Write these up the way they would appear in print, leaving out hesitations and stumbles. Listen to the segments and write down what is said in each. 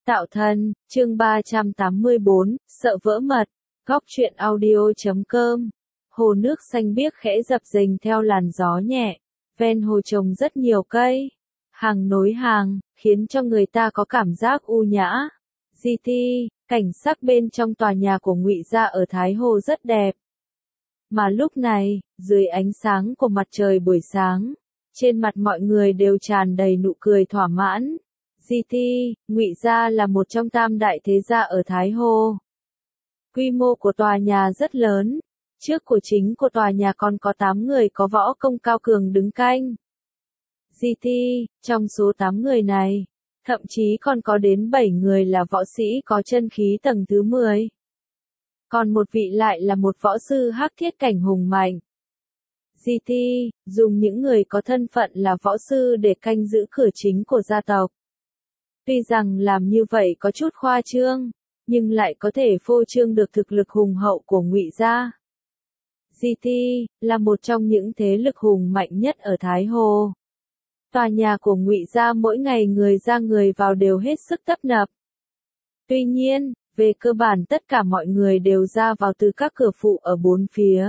Tạo thân, chương 384, sợ vỡ mật, góc truyện audio.com. Hồ nước xanh biếc khẽ dập dềnh theo làn gió nhẹ, ven hồ trồng rất nhiều cây, hàng nối hàng, khiến cho người ta có cảm giác u nhã. GT, cảnh sắc bên trong tòa nhà của Ngụy Gia ở Thái Hồ rất đẹp. Mà lúc này, dưới ánh sáng của mặt trời buổi sáng, trên mặt mọi người đều tràn đầy nụ cười thỏa mãn. GT, Ngụy Gia là một trong tam đại thế gia ở Thái Hồ. Quy mô của tòa nhà rất lớn, trước cửa chính của tòa nhà còn có 8 người có võ công cao cường đứng canh. GT, trong số 8 người này, thậm chí còn có đến 7 người là võ sĩ có chân khí tầng thứ 10. Còn một vị lại là một võ sư hắc thiết cảnh hùng mạnh. GT, dùng những người có thân phận là võ sư để canh giữ cửa chính của gia tộc. Tuy rằng làm như vậy có chút khoa trương, nhưng lại có thể phô trương được thực lực hùng hậu của Ngụy Gia. GT, là một trong những thế lực hùng mạnh nhất ở Thái Hồ. Tòa nhà của Ngụy Gia mỗi ngày người ra người vào đều hết sức tấp nập. Tuy nhiên, về cơ bản tất cả mọi người đều ra vào từ các cửa phụ ở bốn phía.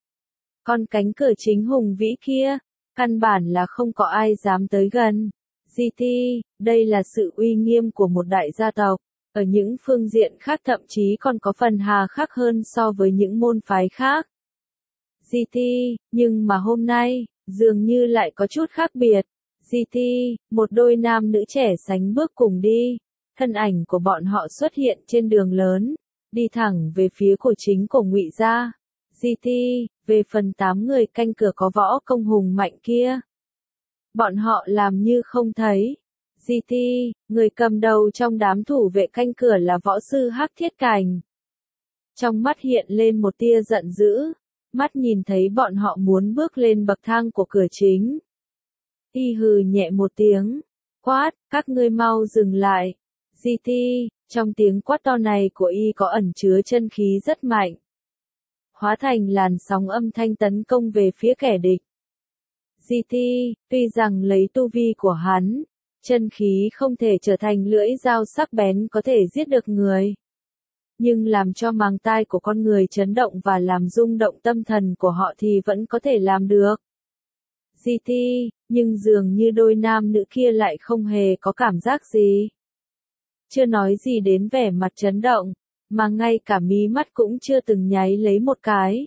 Còn cánh cửa chính hùng vĩ kia, căn bản là không có ai dám tới gần. GT, đây là sự uy nghiêm của một đại gia tộc, ở những phương diện khác thậm chí còn có phần hà khắc hơn so với những môn phái khác. GT, nhưng mà hôm nay, dường như lại có chút khác biệt. GT, một đôi nam nữ trẻ sánh bước cùng đi, thân ảnh của bọn họ xuất hiện trên đường lớn, đi thẳng về phía cửa chính của Ngụy Gia. GT, về phần 8 người canh cửa có võ công hùng mạnh kia, bọn họ làm như không thấy. GT, người cầm đầu trong đám thủ vệ canh cửa là võ sư hắc thiết cảnh. Trong mắt hiện lên một tia giận dữ, mắt nhìn thấy bọn họ muốn bước lên bậc thang của cửa chính. Y hừ nhẹ một tiếng, quát, các ngươi mau dừng lại. GT, trong tiếng quát to này của Y có ẩn chứa chân khí rất mạnh, hóa thành làn sóng âm thanh tấn công về phía kẻ địch. GT, tuy rằng lấy tu vi của hắn, chân khí không thể trở thành lưỡi dao sắc bén có thể giết được người, nhưng làm cho màng tai của con người chấn động và làm rung động tâm thần của họ thì vẫn có thể làm được. GT, nhưng dường như đôi nam nữ kia lại không hề có cảm giác gì. Chưa nói gì đến vẻ mặt chấn động, mà ngay cả mí mắt cũng chưa từng nháy lấy một cái.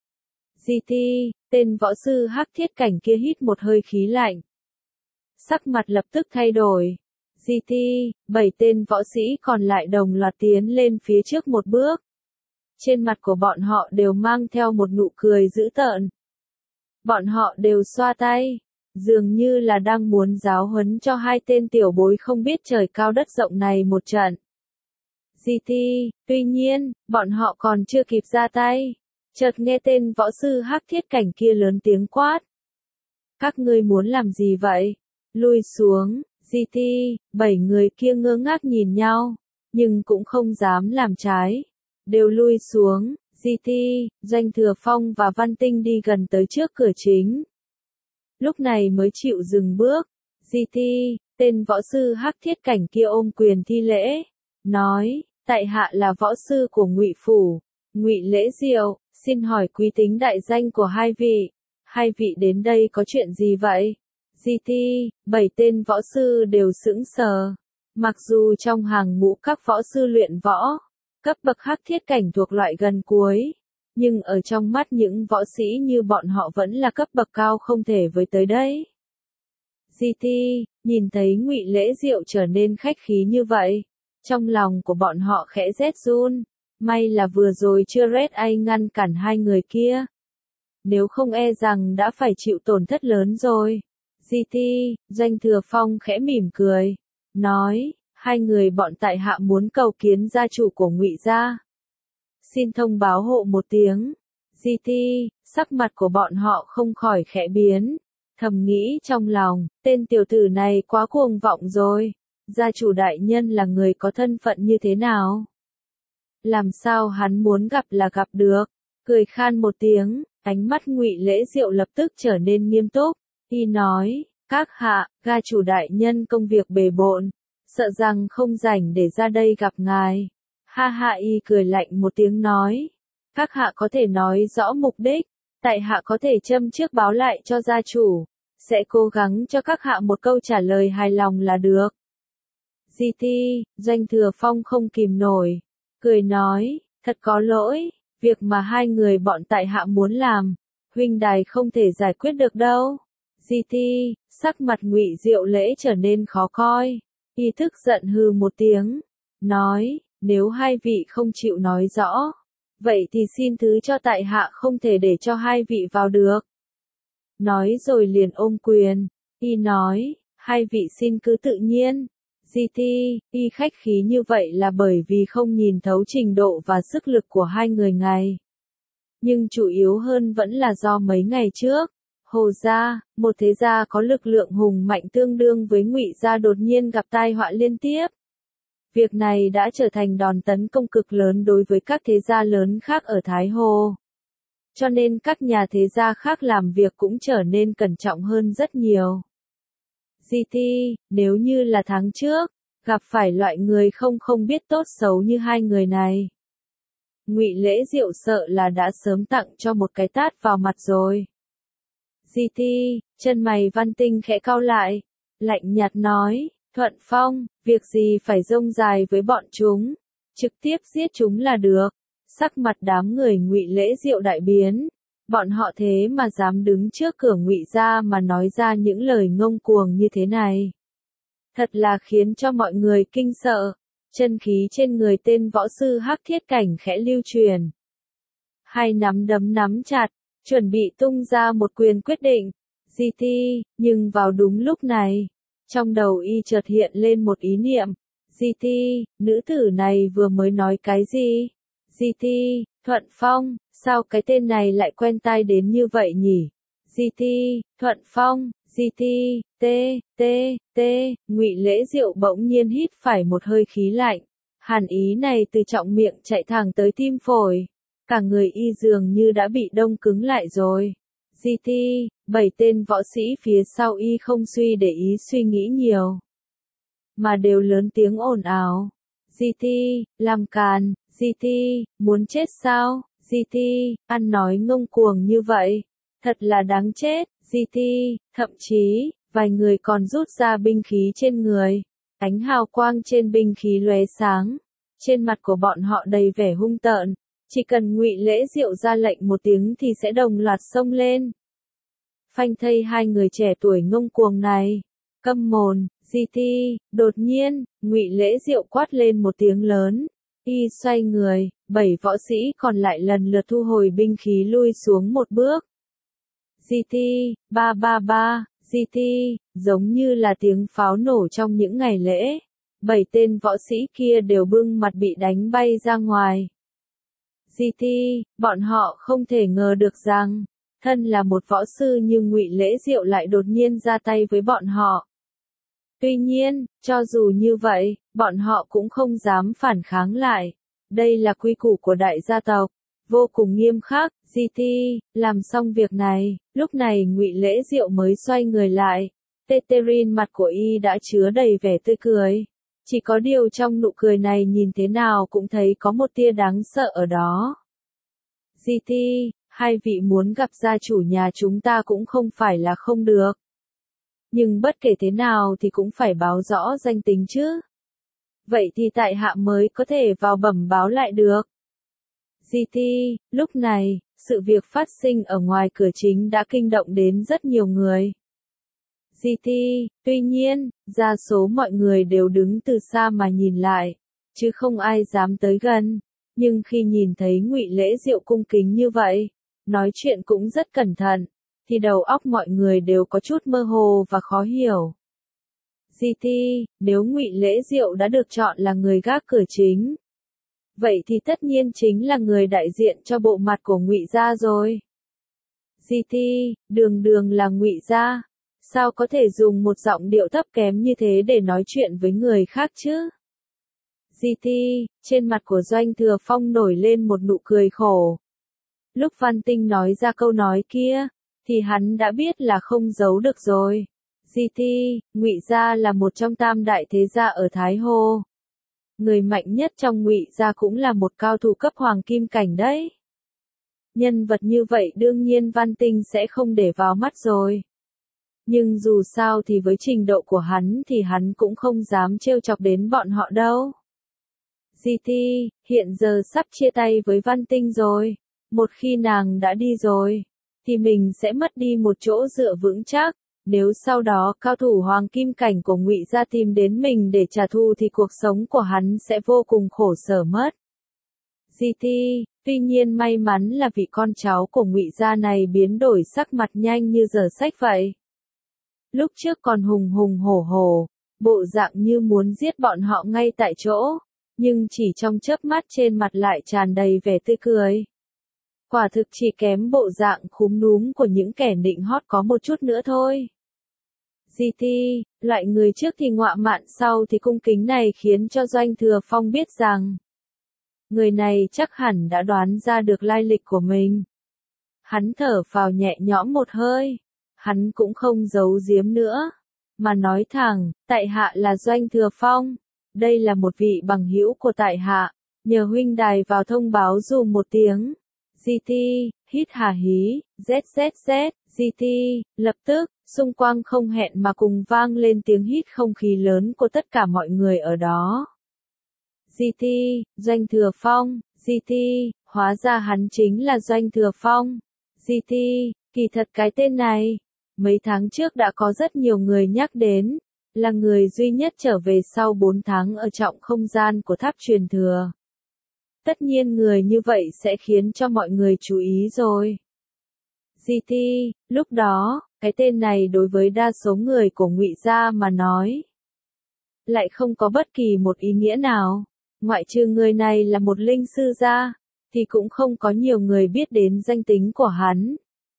GT, tên võ sư hắc thiết cảnh kia hít một hơi khí lạnh. Sắc mặt lập tức thay đổi. GT, 7 tên võ sĩ còn lại đồng loạt tiến lên phía trước một bước. Trên mặt của bọn họ đều mang theo một nụ cười dữ tợn. Bọn họ đều xoa tay, dường như là đang muốn giáo huấn cho hai tên tiểu bối không biết trời cao đất rộng này một trận. GT, tuy nhiên, bọn họ còn chưa kịp ra tay, chợt nghe tên võ sư hắc thiết cảnh kia lớn tiếng quát. Các ngươi muốn làm gì vậy? Lui xuống. GT, 7 người kia ngơ ngác nhìn nhau, nhưng cũng không dám làm trái. Đều lui xuống. GT, Doanh Thừa Phong và Văn Tinh đi gần tới trước cửa chính. Lúc này mới chịu dừng bước. GT, tên võ sư hắc thiết cảnh kia ôm quyền thi lễ, nói, tại hạ là võ sư của Ngụy Phủ, Ngụy Lễ Diệu, xin hỏi quý tính đại danh của hai vị. Hai vị đến đây có chuyện gì vậy? GT, 7 tên võ sư đều sững sờ. Mặc dù trong hàng ngũ các võ sư luyện võ, cấp bậc hắc thiết cảnh thuộc loại gần cuối, nhưng ở trong mắt những võ sĩ như bọn họ vẫn là cấp bậc cao không thể với tới đấy. GT, nhìn thấy Ngụy Lễ Diệu trở nên khách khí như vậy, trong lòng của bọn họ khẽ rét run, may là vừa rồi chưa Red Ai ngăn cản hai người kia. Nếu không e rằng đã phải chịu tổn thất lớn rồi. GT, Doanh Thừa Phong khẽ mỉm cười, nói, hai người bọn tại hạ muốn cầu kiến gia chủ của Ngụy Gia. Xin thông báo hộ một tiếng. GT, sắc mặt của bọn họ không khỏi khẽ biến, thầm nghĩ trong lòng, tên tiểu tử này quá cuồng vọng rồi. Gia chủ đại nhân là người có thân phận như thế nào? Làm sao hắn muốn gặp là gặp được? Cười khan một tiếng, ánh mắt Ngụy Lễ Diệu lập tức trở nên nghiêm túc. Y nói, các hạ, gia chủ đại nhân công việc bề bộn, sợ rằng không rảnh để ra đây gặp ngài. Ha ha, y cười lạnh một tiếng nói. Các hạ có thể nói rõ mục đích, tại hạ có thể châm trước báo lại cho gia chủ, sẽ cố gắng cho các hạ một câu trả lời hài lòng là được. GT, Doanh Thừa Phong không kìm nổi, cười nói, thật có lỗi, việc mà hai người bọn tại hạ muốn làm, huynh đài không thể giải quyết được đâu. GT, sắc mặt Ngụy Diệu Lễ trở nên khó coi, y thức giận hừ một tiếng, nói, nếu hai vị không chịu nói rõ, vậy thì xin thứ cho tại hạ không thể để cho hai vị vào được. Nói rồi liền ôm quyền, y nói, hai vị xin cứ tự nhiên. GT, y khách khí như vậy là bởi vì không nhìn thấu trình độ và sức lực của hai người ngài. Nhưng chủ yếu hơn vẫn là do mấy ngày trước, Hồ gia, một thế gia có lực lượng hùng mạnh tương đương với Ngụy gia đột nhiên gặp tai họa liên tiếp. Việc này đã trở thành đòn tấn công cực lớn đối với các thế gia lớn khác ở Thái Hồ. Cho nên các nhà thế gia khác làm việc cũng trở nên cẩn trọng hơn rất nhiều. GT, nếu như là tháng trước, gặp phải loại người không biết tốt xấu như hai người này, Ngụy Lễ Diệu sợ là đã sớm tặng cho một cái tát vào mặt rồi. GT, chân mày Văn Tinh khẽ cau lại, lạnh nhạt nói, Thuận Phong, việc gì phải rông dài với bọn chúng, trực tiếp giết chúng là được. Sắc mặt đám người Ngụy Lễ Diệu đại biến, bọn họ thế mà dám đứng trước cửa Ngụy gia mà nói ra những lời ngông cuồng như thế này. Thật là khiến cho mọi người kinh sợ, chân khí trên người tên võ sư Hắc Thiết Cảnh khẽ lưu truyền. Hai nắm đấm nắm chặt, chuẩn bị tung ra một quyền quyết định. GT, nhưng vào đúng lúc này, trong đầu y chợt hiện lên một ý niệm. GT, nữ tử này vừa mới nói cái gì? GT, Thuận Phong, sao cái tên này lại quen tai đến như vậy nhỉ? GT, Thuận Phong, GT, T, Ngụy Lễ Diệu bỗng nhiên hít phải một hơi khí lạnh. Hàn ý này từ trọng miệng chạy thẳng tới tim phổi. Cả người y dường như đã bị đông cứng lại rồi. GT, 7 tên võ sĩ phía sau y không suy để ý suy nghĩ nhiều, mà đều lớn tiếng ồn ào. GT, làm càn, GT, muốn chết sao? GT, ăn nói ngông cuồng như vậy, thật là đáng chết. GT, thậm chí, vài người còn rút ra binh khí trên người, ánh hào quang trên binh khí lóe sáng, trên mặt của bọn họ đầy vẻ hung tợn, chỉ cần Ngụy Lễ Diệu ra lệnh một tiếng thì sẽ đồng loạt xông lên. Phanh thây hai người trẻ tuổi ngông cuồng này, câm mồm. GT, đột nhiên, Ngụy Lễ Diệu quát lên một tiếng lớn, y xoay người, 7 võ sĩ còn lại lần lượt thu hồi binh khí lui xuống một bước. GT, 333, GT, giống như là tiếng pháo nổ trong những ngày lễ. 7 tên võ sĩ kia đều bưng mặt bị đánh bay ra ngoài. GT, bọn họ không thể ngờ được rằng, thân là một võ sư như Ngụy Lễ Diệu lại đột nhiên ra tay với bọn họ. Tuy nhiên, cho dù như vậy, bọn họ cũng không dám phản kháng lại. Đây là quy củ của đại gia tộc, vô cùng nghiêm khắc. GT, làm xong việc này, lúc này Ngụy Lễ Diệu mới xoay người lại. Teterin mặt của y đã chứa đầy vẻ tươi cười. Chỉ có điều trong nụ cười này nhìn thế nào cũng thấy có một tia đáng sợ ở đó. GT, hai vị muốn gặp gia chủ nhà chúng ta cũng không phải là không được. Nhưng bất kể thế nào thì cũng phải báo rõ danh tính chứ. Vậy thì tại hạ mới có thể vào bẩm báo lại được. GT, lúc này, sự việc phát sinh ở ngoài cửa chính đã kinh động đến rất nhiều người. GT, tuy nhiên, đa số mọi người đều đứng từ xa mà nhìn lại, chứ không ai dám tới gần. Nhưng khi nhìn thấy Ngụy Lễ Diệu cung kính như vậy, nói chuyện cũng rất cẩn thận, thì đầu óc mọi người đều có chút mơ hồ và khó hiểu. GT, nếu Ngụy Lễ Diệu đã được chọn là người gác cửa chính, vậy thì tất nhiên chính là người đại diện cho bộ mặt của Ngụy gia rồi. GT, đường đường là Ngụy gia, sao có thể dùng một giọng điệu thấp kém như thế để nói chuyện với người khác chứ? GT, trên mặt của Doanh Thừa Phong nổi lên một nụ cười khổ. Lúc Văn Tinh nói ra câu nói kia, thì hắn đã biết là không giấu được rồi. GT, Ngụy gia là một trong tam đại thế gia ở Thái Hồ. Người mạnh nhất trong Ngụy gia cũng là một cao thủ cấp hoàng kim cảnh đấy. Nhân vật như vậy đương nhiên Văn Tinh sẽ không để vào mắt rồi. Nhưng dù sao thì với trình độ của hắn thì hắn cũng không dám trêu chọc đến bọn họ đâu. GT, hiện giờ sắp chia tay với Văn Tinh rồi. Một khi nàng đã đi rồi, thì mình sẽ mất đi một chỗ dựa vững chắc. Nếu sau đó cao thủ hoàng kim cảnh của Ngụy gia tìm đến mình để trả thù thì cuộc sống của hắn sẽ vô cùng khổ sở mất. GT, tuy nhiên may mắn là vị con cháu của Ngụy gia này biến đổi sắc mặt nhanh như giờ sách vậy. Lúc trước còn hùng hùng hổ hổ, bộ dạng như muốn giết bọn họ ngay tại chỗ, nhưng chỉ trong chớp mắt trên mặt lại tràn đầy vẻ tươi cười. Quả thực chỉ kém bộ dạng khúm núm của những kẻ nịnh hót có một chút nữa thôi. GT, loại người trước thì ngọa mạn sau thì cung kính này khiến cho Doanh Thừa Phong biết rằng người này chắc hẳn đã đoán ra được lai lịch của mình. Hắn thở phào nhẹ nhõm một hơi, hắn cũng không giấu giếm nữa, mà nói thẳng, tại hạ là Doanh Thừa Phong, đây là một vị bằng hữu của tại hạ, nhờ huynh đài vào thông báo dùm một tiếng. GT, hít hà hí, ZZZ, GT, lập tức, xung quanh không hẹn mà cùng vang lên tiếng hít không khí lớn của tất cả mọi người ở đó. GT, Doanh Thừa Phong, GT, hóa ra hắn chính là Doanh Thừa Phong. GT, kỳ thật cái tên này, mấy tháng trước đã có rất nhiều người nhắc đến, là người duy nhất trở về sau 4 tháng ở trọng không gian của tháp truyền thừa. Tất nhiên người như vậy sẽ khiến cho mọi người chú ý rồi. GT, lúc đó, cái tên này đối với đa số người của Ngụy gia mà nói, lại không có bất kỳ một ý nghĩa nào. Ngoại trừ người này là một linh sư gia, thì cũng không có nhiều người biết đến danh tính của hắn.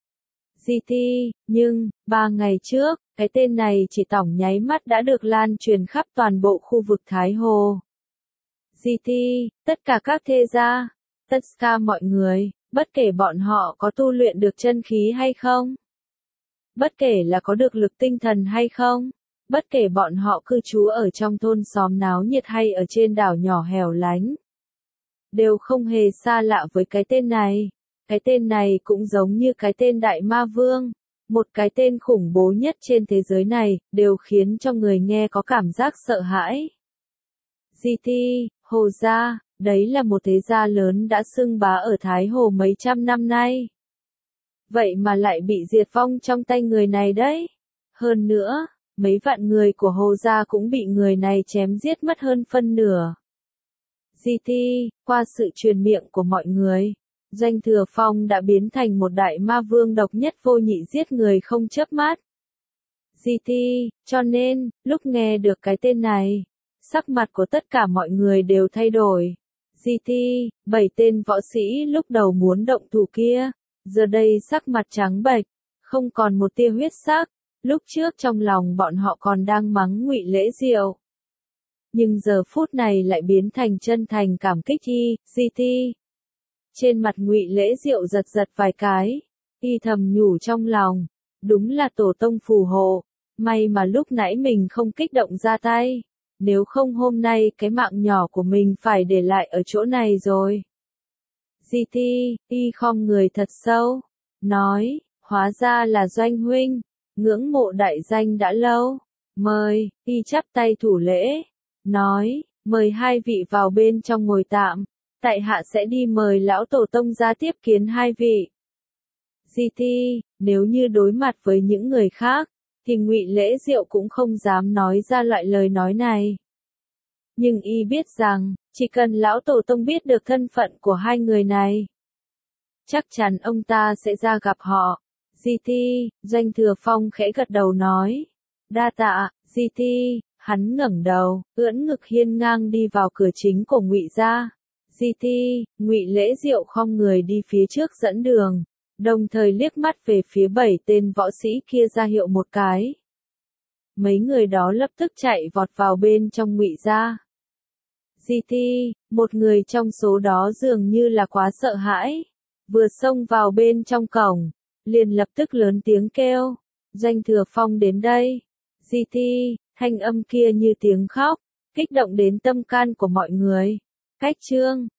GT, nhưng, 3 ngày trước, cái tên này chỉ tỏng nháy mắt đã được lan truyền khắp toàn bộ khu vực Thái Hồ. GT, tất cả các thế gia, tất cả mọi người, bất kể bọn họ có tu luyện được chân khí hay không, bất kể là có được lực tinh thần hay không, bất kể bọn họ cư trú ở trong thôn xóm náo nhiệt hay ở trên đảo nhỏ hẻo lánh, đều không hề xa lạ với cái tên này. Cái tên này cũng giống như cái tên Đại Ma Vương, một cái tên khủng bố nhất trên thế giới này, đều khiến cho người nghe có cảm giác sợ hãi. GT, Hồ gia, đấy là một thế gia lớn đã xưng bá ở Thái Hồ mấy trăm năm nay. Vậy mà lại bị diệt vong trong tay người này đấy. Hơn nữa, mấy vạn người của Hồ gia cũng bị người này chém giết mất hơn phân nửa. GT, qua sự truyền miệng của mọi người, Doanh Thừa Phong đã biến thành một đại ma vương độc nhất vô nhị giết người không chớp mắt. GT, cho nên, lúc nghe được cái tên này, sắc mặt của tất cả mọi người đều thay đổi. GT, 7 tên võ sĩ lúc đầu muốn động thủ kia, giờ đây sắc mặt trắng bệch, không còn một tia huyết sắc. Lúc trước trong lòng bọn họ còn đang mắng Ngụy Lễ Diệu, nhưng giờ phút này lại biến thành chân thành cảm kích y. GT, trên mặt Ngụy Lễ Diệu giật giật vài cái, y thầm nhủ trong lòng, đúng là tổ tông phù hộ, may mà lúc nãy mình không kích động ra tay, nếu không hôm nay cái mạng nhỏ của mình phải để lại ở chỗ này rồi. GT, y khom người thật sâu, nói, hóa ra là Doanh huynh, ngưỡng mộ đại danh đã lâu, mời, y chắp tay thủ lễ, nói, mời hai vị vào bên trong ngồi tạm. Tại hạ sẽ đi mời lão tổ tông ra tiếp kiến hai vị. GT, nếu như đối mặt với những người khác, thì Ngụy Lễ Diệu cũng không dám nói ra loại lời nói này. Nhưng y biết rằng, chỉ cần lão tổ tông biết được thân phận của hai người này, chắc chắn ông ta sẽ ra gặp họ. GT, Doanh Thừa Phong khẽ gật đầu nói, đa tạ. GT, hắn ngẩng đầu, ưỡn ngực hiên ngang đi vào cửa chính của Ngụy gia. GT, Ngụy Lễ Diệu khom người đi phía trước dẫn đường, đồng thời liếc mắt về phía 7 tên võ sĩ kia ra hiệu một cái. Mấy người đó lập tức chạy vọt vào bên trong Ngụy gia. GT, một người trong số đó dường như là quá sợ hãi, vừa xông vào bên trong cổng, liền lập tức lớn tiếng kêu, Doanh Thừa Phong đến đây. City, thanh âm kia như tiếng khóc, kích động đến tâm can của mọi người. Cách chương